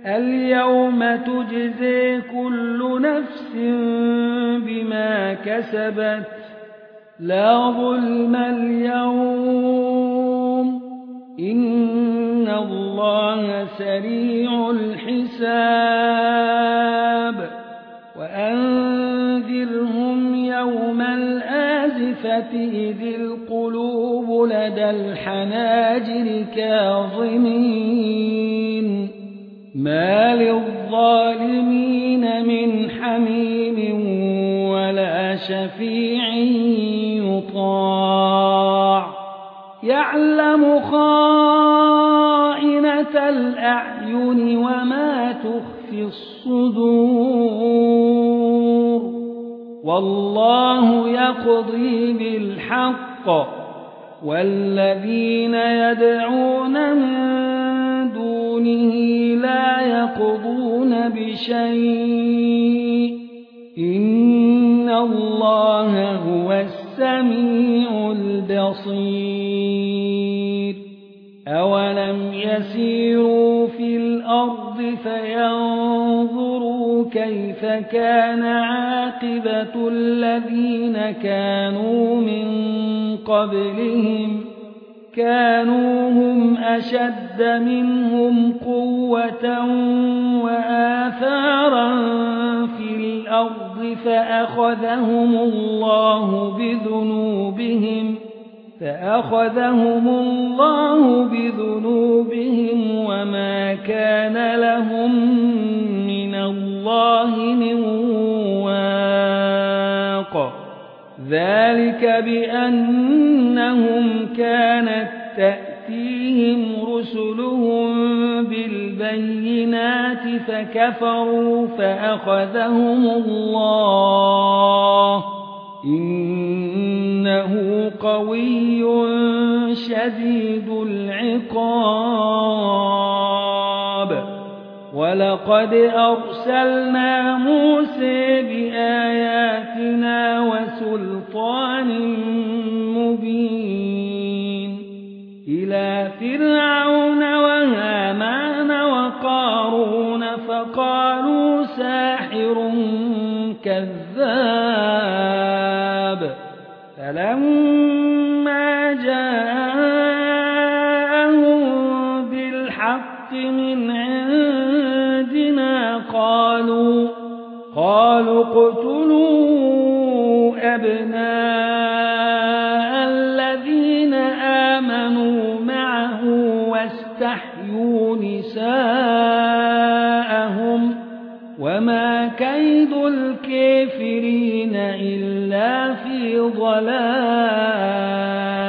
اليوم تجزي كل نفس بما كسبت لا ظلم اليوم إن الله سريع الحساب وأنذرهم يوم الآزفة إذ القلوب لدى الحناجر كاظمين ما للظالمين من حميم ولا شفيع يطاع يعلم خائنة الأعين وما تخفي الصدور والله يقضي بالحق والذين يدعون من دونه لا يقضون بشيء إن الله هو السميع البصير أولم يسيروا في الأرض فينظروا كيف كان عاقبة الذين كانوا من قبلهم كانوا هم أشد منهم قوة وآثارا في الأرض فأخذهم الله بذنوبهم وما كان لهم من الله من واق ذلك بأنهم كانت تأتيهم رسلهم بالبينات فكفروا فأخذهم الله إنه قوي شديد العقاب ولقد أرسلنا موسى بآياتنا وسلطان مبين إلى فرعون وهامان وقارون فقالوا ساحر كذاب فلما جاءهم بالحق من عندنا قالوا اقتلوا أبناء الذين آمنوا معه واستحيوا نساءهم وما كيد الكافرين إلا في ضلال